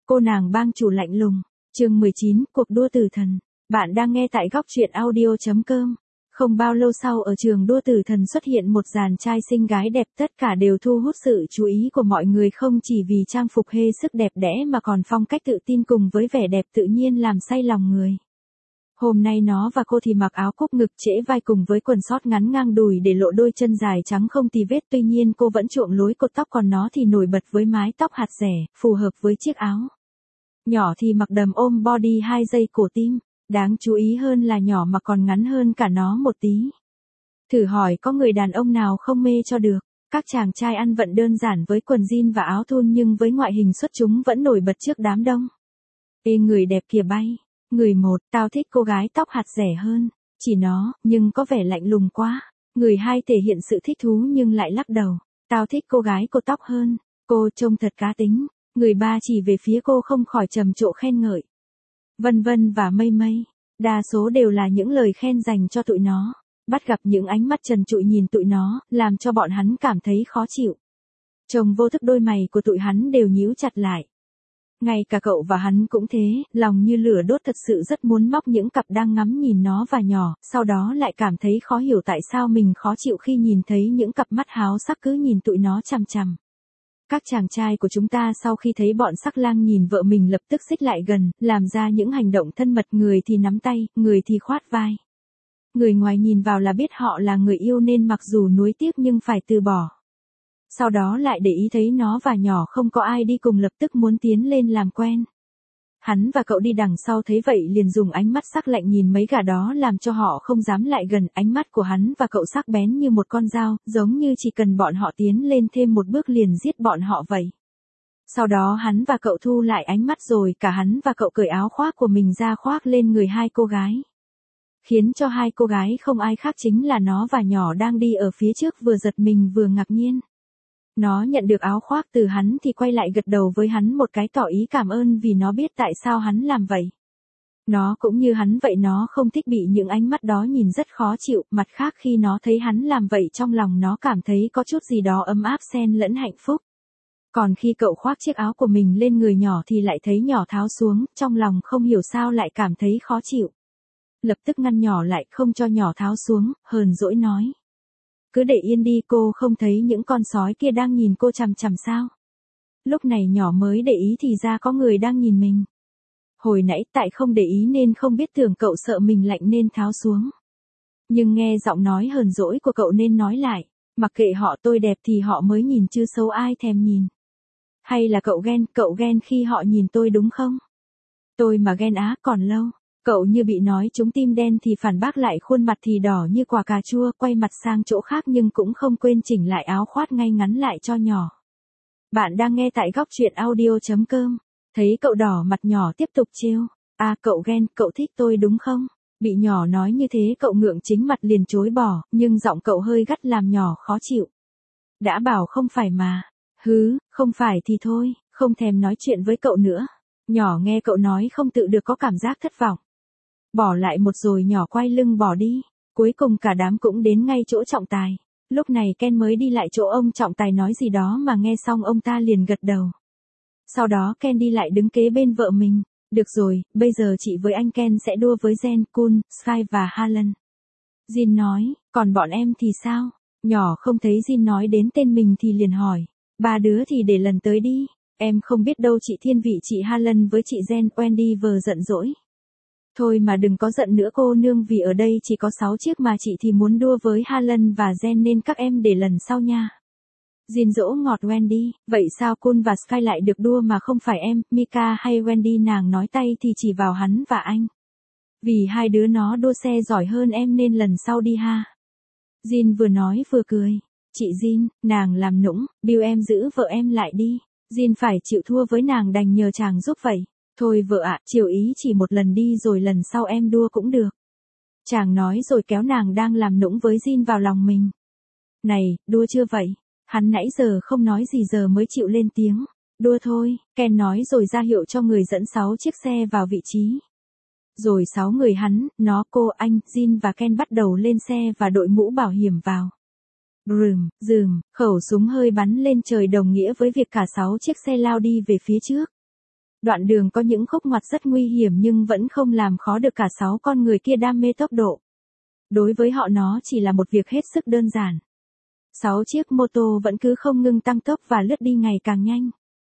Cô nàng bang chủ lạnh lùng. Chương 19, cuộc đua tử thần. Bạn đang nghe tại góc truyện audio.com. Không bao lâu sau ở trường đua tử thần xuất hiện một dàn trai xinh gái đẹp, tất cả đều thu hút sự chú ý của mọi người, không chỉ vì trang phục hê sức đẹp đẽ mà còn phong cách tự tin cùng với vẻ đẹp tự nhiên làm say lòng người. Hôm nay nó và cô thì mặc áo cúc ngực trễ vai cùng với quần sót ngắn ngang đùi để lộ đôi chân dài trắng không tì vết, tuy nhiên cô vẫn chuộng lối cột tóc, còn nó thì nổi bật với mái tóc hạt rẻ, phù hợp với chiếc áo. Nhỏ thì mặc đầm ôm body 2 dây cổ tim, đáng chú ý hơn là nhỏ mà còn ngắn hơn cả nó một tí. Thử hỏi có người đàn ông nào không mê cho được. Các chàng trai ăn vận đơn giản với quần jean và áo thun nhưng với ngoại hình xuất chúng vẫn nổi bật trước đám đông. Ê người đẹp kìa bay. Người 1, tao thích cô gái tóc hạt rẻ hơn. Chỉ nó, nhưng có vẻ lạnh lùng quá. Người 2 thể hiện sự thích thú nhưng lại lắc đầu. Tao thích cô gái cột tóc hơn. Cô trông thật cá tính. Người 3 chỉ về phía cô không khỏi trầm trồ khen ngợi. Vân vân và mây mây. Đa số đều là những lời khen dành cho tụi nó. Bắt gặp những ánh mắt trần trụi nhìn tụi nó, làm cho bọn hắn cảm thấy khó chịu. Trông vô thức đôi mày của tụi hắn đều nhíu chặt lại. Ngay cả cậu và hắn cũng thế, lòng như lửa đốt, thật sự rất muốn móc những cặp đang ngắm nhìn nó và nhỏ, sau đó lại cảm thấy khó hiểu tại sao mình khó chịu khi nhìn thấy những cặp mắt háo sắc cứ nhìn tụi nó chằm chằm. Các chàng trai của chúng ta sau khi thấy bọn sắc lang nhìn vợ mình lập tức xích lại gần, làm ra những hành động thân mật, người thì nắm tay, người thì khoát vai. Người ngoài nhìn vào là biết họ là người yêu nên mặc dù nuối tiếc nhưng phải từ bỏ. Sau đó lại để ý thấy nó và nhỏ không có ai đi cùng, lập tức muốn tiến lên làm quen. Hắn và cậu đi đằng sau thấy vậy liền dùng ánh mắt sắc lạnh nhìn mấy gã đó làm cho họ không dám lại gần. Ánh mắt của hắn và cậu sắc bén như một con dao, giống như chỉ cần bọn họ tiến lên thêm một bước liền giết bọn họ vậy. Sau đó hắn và cậu thu lại ánh mắt rồi cả hắn và cậu cởi áo khoác của mình ra khoác lên người hai cô gái. Khiến cho hai cô gái không ai khác chính là nó và nhỏ đang đi ở phía trước vừa giật mình vừa ngạc nhiên. Nó nhận được áo khoác từ hắn thì quay lại gật đầu với hắn một cái tỏ ý cảm ơn vì nó biết tại sao hắn làm vậy. Nó cũng như hắn vậy, nó không thích bị những ánh mắt đó nhìn, rất khó chịu. Mặt khác khi nó thấy hắn làm vậy trong lòng nó cảm thấy có chút gì đó ấm áp xen lẫn hạnh phúc. Còn khi cậu khoác chiếc áo của mình lên người nhỏ thì lại thấy nhỏ tháo xuống, trong lòng không hiểu sao lại cảm thấy khó chịu. Lập tức ngăn nhỏ lại không cho nhỏ tháo xuống, hờn dỗi nói. Cứ để yên đi, cô không thấy những con sói kia đang nhìn cô chằm chằm sao? Lúc này nhỏ mới để ý thì ra có người đang nhìn mình. Hồi nãy tại không để ý nên không biết, tưởng cậu sợ mình lạnh nên tháo xuống. Nhưng nghe giọng nói hờn dỗi của cậu nên nói lại, mặc kệ họ, tôi đẹp thì họ mới nhìn chứ xấu ai thèm nhìn. Hay là cậu ghen khi họ nhìn tôi đúng không? Tôi mà ghen á, còn lâu. Cậu như bị nói trúng tim đen thì phản bác lại, khuôn mặt thì đỏ như quả cà chua, quay mặt sang chỗ khác nhưng cũng không quên chỉnh lại áo khoác ngay ngắn lại cho nhỏ. Bạn đang nghe tại góc truyện audio.com. Thấy cậu đỏ mặt, nhỏ tiếp tục trêu. À cậu ghen, cậu thích tôi đúng không? Bị nhỏ nói như thế cậu ngượng chính mặt liền chối bỏ, nhưng giọng cậu hơi gắt làm nhỏ khó chịu. Đã bảo không phải mà. Hứ, không phải thì thôi, không thèm nói chuyện với cậu nữa. Nhỏ nghe cậu nói không tự được có cảm giác thất vọng. Bỏ lại một rồi nhỏ quay lưng bỏ đi. Cuối cùng cả đám cũng đến ngay chỗ trọng tài. Lúc này Ken mới đi lại chỗ ông trọng tài nói gì đó mà nghe xong ông ta liền gật đầu. Sau đó Ken đi lại đứng kế bên vợ mình. Được rồi, bây giờ chị với anh Ken sẽ đua với Jen, Kun, Sky và Harlan. Jin nói, còn bọn em thì sao? Nhỏ không thấy Jin nói đến tên mình thì liền hỏi. Ba đứa thì để lần tới đi. Em không biết đâu chị thiên vị chị Harlan với chị Jen. Wendy vờ giận dỗi. Thôi mà đừng có giận nữa cô nương, vì ở đây chỉ có 6 chiếc mà chị thì muốn đua với Harlan và Jen nên các em để lần sau nha. Jin dỗ ngọt Wendy, vậy sao Kun và Sky lại được đua mà không phải em, Mika hay Wendy? Nàng nói tay thì chỉ vào hắn và anh. Vì hai đứa nó đua xe giỏi hơn em nên lần sau đi ha. Jin vừa nói vừa cười. Chị Jin, nàng làm nũng, Bill em giữ vợ em lại đi. Jin phải chịu thua với nàng, đành nhờ chàng giúp vậy. Thôi vợ ạ, chiều ý chỉ một lần đi rồi lần sau em đua cũng được. Chàng nói rồi kéo nàng đang làm nũng với Jin vào lòng mình. Này, đua chưa vậy? Hắn nãy giờ không nói gì giờ mới chịu lên tiếng. Đua thôi, Ken nói rồi ra hiệu cho người dẫn 6 chiếc xe vào vị trí. Rồi 6 người hắn, nó, cô, anh, Jin và Ken bắt đầu lên xe và đội mũ bảo hiểm vào. Rừng, khẩu súng hơi bắn lên trời đồng nghĩa với việc cả 6 chiếc xe lao đi về phía trước. Đoạn đường có những khúc ngoặt rất nguy hiểm nhưng vẫn không làm khó được cả 6 con người kia đam mê tốc độ. Đối với họ nó chỉ là một việc hết sức đơn giản. 6 chiếc mô tô vẫn cứ không ngừng tăng tốc và lướt đi ngày càng nhanh.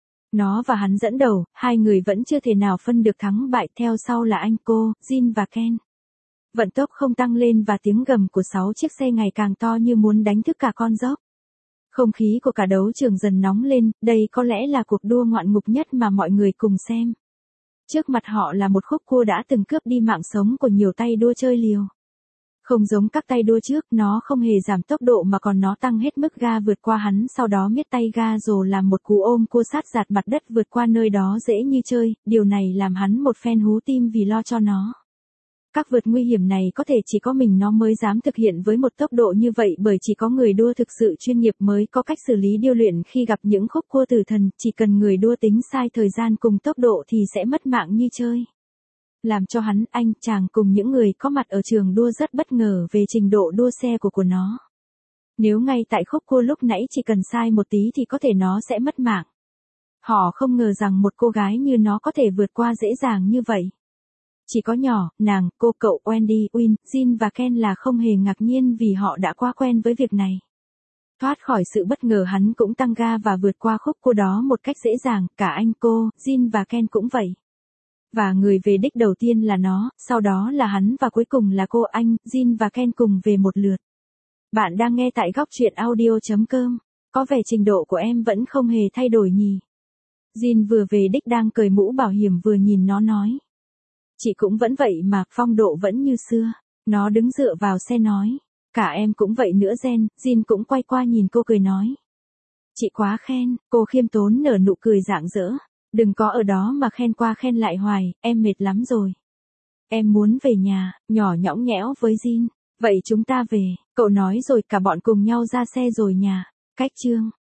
Nó và hắn dẫn đầu, hai người vẫn chưa thể nào phân được thắng bại, theo sau là anh cô, Jin và Ken. Vận tốc không tăng lên và tiếng gầm của 6 chiếc xe ngày càng to như muốn đánh thức cả con dốc. Không khí của cả đấu trường dần nóng lên, đây có lẽ là cuộc đua ngoạn mục nhất mà mọi người cùng xem. Trước mặt họ là một khúc cua đã từng cướp đi mạng sống của nhiều tay đua chơi liều. Không giống các tay đua trước, nó không hề giảm tốc độ mà còn nó tăng hết mức ga vượt qua hắn, sau đó miết tay ga rồi làm một cú ôm cua sát giạt mặt đất vượt qua nơi đó dễ như chơi, điều này làm hắn một phen hú tim vì lo cho nó. Các vượt nguy hiểm này có thể chỉ có mình nó mới dám thực hiện với một tốc độ như vậy, bởi chỉ có người đua thực sự chuyên nghiệp mới có cách xử lý điêu luyện khi gặp những khúc cua tử thần, chỉ cần người đua tính sai thời gian cùng tốc độ thì sẽ mất mạng như chơi. Làm cho hắn, anh chàng cùng những người có mặt ở trường đua rất bất ngờ về trình độ đua xe của nó. Nếu ngay tại khúc cua lúc nãy chỉ cần sai một tí thì có thể nó sẽ mất mạng. Họ không ngờ rằng một cô gái như nó có thể vượt qua dễ dàng như vậy. Chỉ có nhỏ, nàng, cô cậu Wendy, Win, Jin và Ken là không hề ngạc nhiên vì họ đã quá quen với việc này. Thoát khỏi sự bất ngờ, hắn cũng tăng ga và vượt qua khúc cua đó một cách dễ dàng, cả anh cô, Jin và Ken cũng vậy. Và người về đích đầu tiên là nó, sau đó là hắn và cuối cùng là cô, anh, Jin và Ken cùng về một lượt. Bạn đang nghe tại góc truyện audio.com. Có vẻ trình độ của em vẫn không hề thay đổi nhỉ? Jin vừa về đích đang cởi mũ bảo hiểm vừa nhìn nó nói. Chị cũng vẫn vậy mà, phong độ vẫn như xưa. Nó đứng dựa vào xe nói. Cả em cũng vậy nữa Jen. Jin cũng quay qua nhìn cô cười nói. Chị quá khen, cô khiêm tốn nở nụ cười rạng rỡ. Đừng có ở đó mà khen qua khen lại hoài, em mệt lắm rồi. Em muốn về nhà, nhỏ nhõng nhẽo với Jin. Vậy chúng ta về, cậu nói rồi cả bọn cùng nhau ra xe rồi nhà. Cách chương.